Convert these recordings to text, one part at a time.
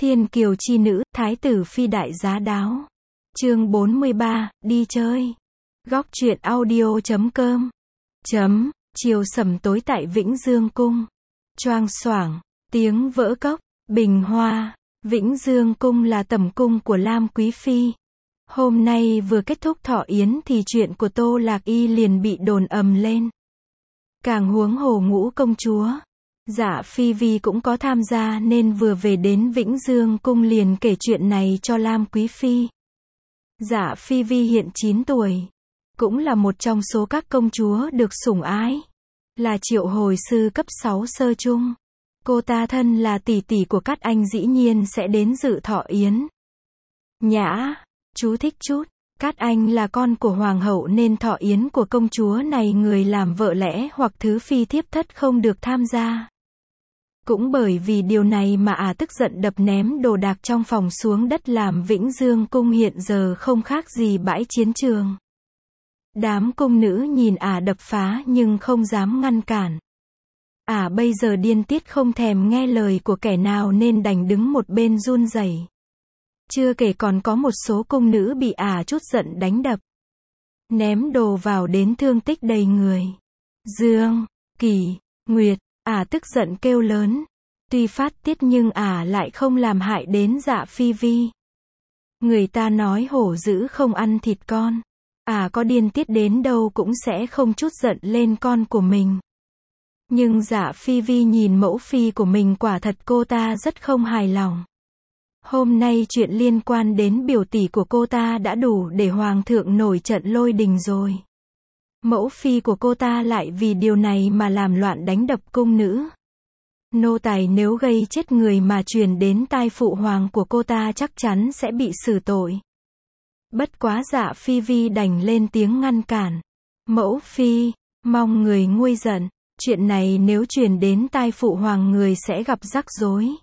Thiên kiều chi nữ, thái tử phi đại giá đáo. Chương 43, đi chơi. Góc truyện audio.com. Chiều sẩm tối tại Vĩnh Dương Cung. Choang xoảng, tiếng vỡ cốc, bình hoa. Vĩnh Dương Cung là tẩm cung của Lam Quý Phi. Hôm nay vừa kết thúc thọ yến thì chuyện của Tô Lạc Y liền bị đồn ầm lên. Càng huống hồ Ngũ công chúa, Dạ Phi Vi cũng có tham gia nên vừa về đến Vĩnh Dương Cung liền kể chuyện này cho Lam Quý Phi. Dạ Phi Vi hiện 9 tuổi, cũng là một trong số các công chúa được sủng ái, là triệu hồi sư cấp 6 sơ trung. Cô ta thân là tỷ tỷ của Cát Anh dĩ nhiên sẽ đến dự thọ yến. Nhã, chú thích chút, Cát Anh là con của hoàng hậu nên thọ yến của công chúa này người làm vợ lẽ hoặc thứ phi thiếp thất không được tham gia. Cũng bởi vì điều này mà tức giận đập ném đồ đạc trong phòng xuống đất làm Vĩnh Dương Cung hiện giờ không khác gì bãi chiến trường. Đám cung nữ nhìn đập phá nhưng không dám ngăn cản. Bây giờ điên tiết không thèm nghe lời của kẻ nào nên đành đứng một bên run rẩy. Chưa kể còn có một số cung nữ bị chút giận đánh đập, ném đồ vào đến thương tích đầy người. Dương, Kỳ, Nguyệt, tức giận kêu lớn. Tuy phát tiết nhưng lại không làm hại đến Dạ Phi Vi. Người ta nói hổ dữ không ăn thịt con. Có điên tiết đến đâu cũng sẽ không chút giận lên con của mình. Nhưng Dạ Phi Vi nhìn mẫu phi của mình quả thật cô ta rất không hài lòng. Hôm nay chuyện liên quan đến biểu tỷ của cô ta đã đủ để hoàng thượng nổi trận lôi đình rồi. Mẫu phi của cô ta lại vì điều này mà làm loạn đánh đập cung nữ. Nô tài nếu gây chết người mà truyền đến tai phụ hoàng của cô ta chắc chắn sẽ bị xử tội. Bất quá Dạ Phi Vi đành lên tiếng ngăn cản. Mẫu phi, mong người nguôi giận, chuyện này nếu truyền đến tai phụ hoàng người sẽ gặp rắc rối.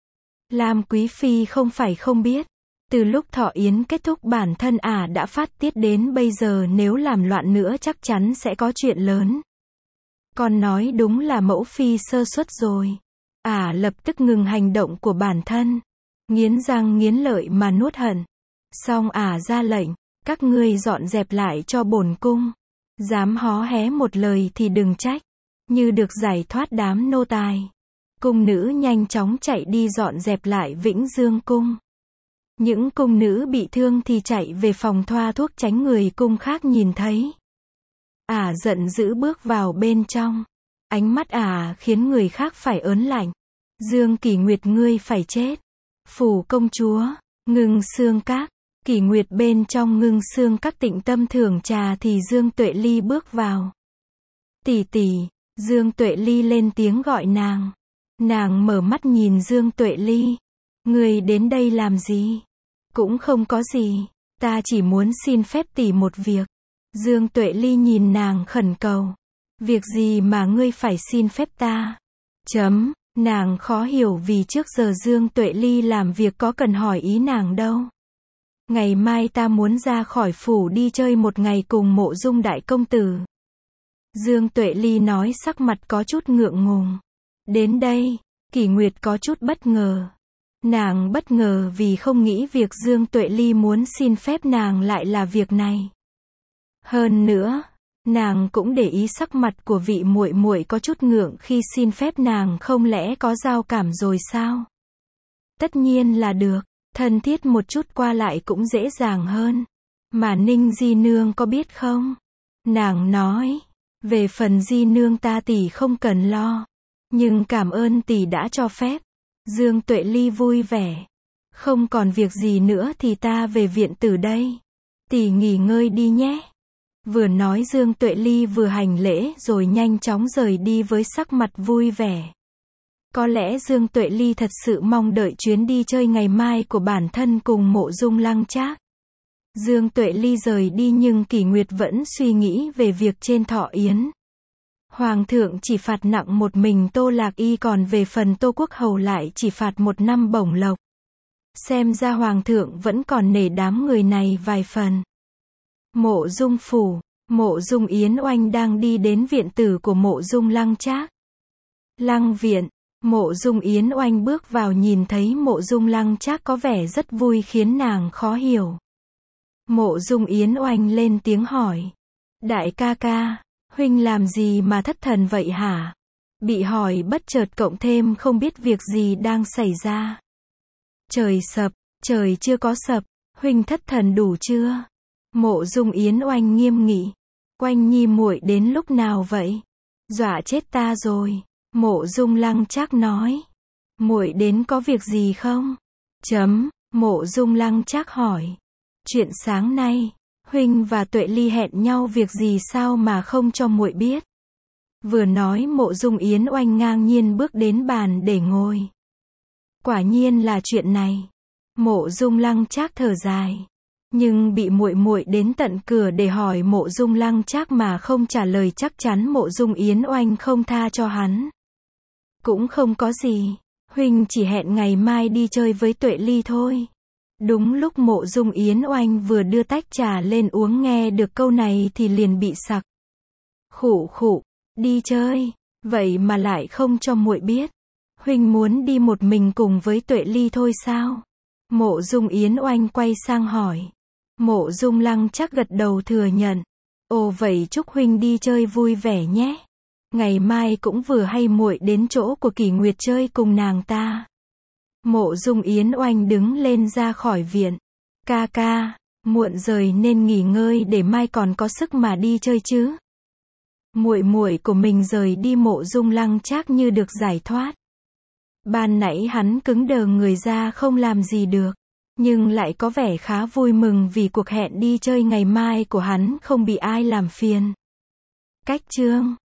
Lam Quý Phi không phải không biết, từ lúc thọ yến kết thúc bản thân đã phát tiết đến bây giờ nếu làm loạn nữa chắc chắn sẽ có chuyện lớn. Con nói đúng là mẫu phi sơ suất rồi. Lập tức ngừng hành động của bản thân, nghiến răng nghiến lợi mà nuốt hận. Xong ra lệnh, các ngươi dọn dẹp lại cho bổn cung. Dám hó hé một lời thì đừng trách. Như được giải thoát đám nô tài, cung nữ nhanh chóng chạy đi dọn dẹp lại Vĩnh Dương Cung. Những cung nữ bị thương thì chạy về phòng thoa thuốc tránh người cung khác nhìn thấy. Giận dữ bước vào bên trong. Ánh mắt khiến người khác phải ớn lạnh. Dương Kỳ Nguyệt ngươi phải chết. Phủ công chúa, Ngưng Xương Các. Kỳ Nguyệt bên trong Ngưng Xương Các tịnh tâm thưởng trà thì Dương Tuệ Ly bước vào. Tỷ tỷ, Dương Tuệ Ly lên tiếng gọi nàng. Nàng mở mắt nhìn Dương Tuệ Ly. Ngươi đến đây làm gì? Cũng không có gì. Ta chỉ muốn xin phép tỷ một việc. Dương Tuệ Ly nhìn nàng khẩn cầu. Việc gì mà ngươi phải xin phép ta? Nàng khó hiểu vì trước giờ Dương Tuệ Ly làm việc có cần hỏi ý nàng đâu. Ngày mai ta muốn ra khỏi phủ đi chơi một ngày cùng Mộ Dung đại công tử. Dương Tuệ Ly nói sắc mặt có chút ngượng ngùng. Đến đây, Kỳ Nguyệt có chút bất ngờ. Nàng bất ngờ vì không nghĩ việc Dương Tuệ Ly muốn xin phép nàng lại là việc này. Hơn nữa, nàng cũng để ý sắc mặt của vị muội muội có chút ngượng khi xin phép nàng không lẽ có giao cảm rồi sao? Tất nhiên là được, thân thiết một chút qua lại cũng dễ dàng hơn. Mà Ninh Di Nương có biết không? Nàng nói, về phần Di Nương ta tỷ không cần lo. Nhưng cảm ơn tỷ đã cho phép. Dương Tuệ Ly vui vẻ. Không còn việc gì nữa thì ta về viện tử đây. Tỷ nghỉ ngơi đi nhé. Vừa nói Dương Tuệ Ly vừa hành lễ rồi nhanh chóng rời đi với sắc mặt vui vẻ. Có lẽ Dương Tuệ Ly thật sự mong đợi chuyến đi chơi ngày mai của bản thân cùng Mộ Dung Lăng Trác. Dương Tuệ Ly rời đi nhưng Kỳ Nguyệt vẫn suy nghĩ về việc trên thọ yến. Hoàng thượng chỉ phạt nặng một mình Tô Lạc Y còn về phần Tô Quốc Hầu lại chỉ phạt 1 năm bổng lộc. Xem ra Hoàng thượng vẫn còn nể đám người này vài phần. Mộ Dung phủ, Mộ Dung Yến Oanh đang đi đến viện tử của Mộ Dung Lăng Trác. Lăng viện, Mộ Dung Yến Oanh bước vào nhìn thấy Mộ Dung Lăng Trác có vẻ rất vui khiến nàng khó hiểu. Mộ Dung Yến Oanh lên tiếng hỏi. Đại ca ca, huynh làm gì mà thất thần vậy hả? Bị hỏi bất chợt cộng thêm không biết việc gì đang xảy ra. Trời sập, trời chưa có sập, huynh thất thần đủ chưa? Mộ Dung Yến Oanh nghiêm nghị. Oanh nhi muội đến lúc nào vậy? Dọa chết ta rồi. Mộ Dung Lăng Trác nói. Muội đến có việc gì không? Mộ Dung Lăng Trác hỏi. Chuyện sáng nay, huynh và Tuệ Ly hẹn nhau việc gì sao mà không cho muội biết? Vừa nói Mộ Dung Yến Oanh ngang nhiên bước đến bàn để ngồi. Quả nhiên là chuyện này. Mộ Dung Lăng Trác thở dài. Nhưng bị muội muội đến tận cửa để hỏi Mộ Dung Lăng Trác mà không trả lời chắc chắn Mộ Dung Yến Oanh không tha cho hắn. Cũng không có gì, huynh chỉ hẹn ngày mai đi chơi với Tuệ Ly thôi. Đúng lúc Mộ Dung Yến Oanh vừa đưa tách trà lên uống nghe được câu này thì liền bị sặc. Khụ khụ, đi chơi, vậy mà lại không cho muội biết. Huynh muốn đi một mình cùng với Tuệ Ly thôi sao? Mộ Dung Yến Oanh quay sang hỏi. Mộ Dung Lăng Trác gật đầu thừa nhận. Ồ vậy chúc huynh đi chơi vui vẻ nhé. Ngày mai cũng vừa hay muội đến chỗ của Kỷ Nguyệt chơi cùng nàng ta. Mộ Dung Yến Oanh đứng lên ra khỏi viện. Ca ca, muộn rồi nên nghỉ ngơi để mai còn có sức mà đi chơi chứ. Muội muội của mình rời đi. Mộ Dung Lăng Trác như được giải thoát. Ban nãy hắn cứng đờ người ra không làm gì được, nhưng lại có vẻ khá vui mừng vì cuộc hẹn đi chơi ngày mai của hắn không bị ai làm phiền. Cách chương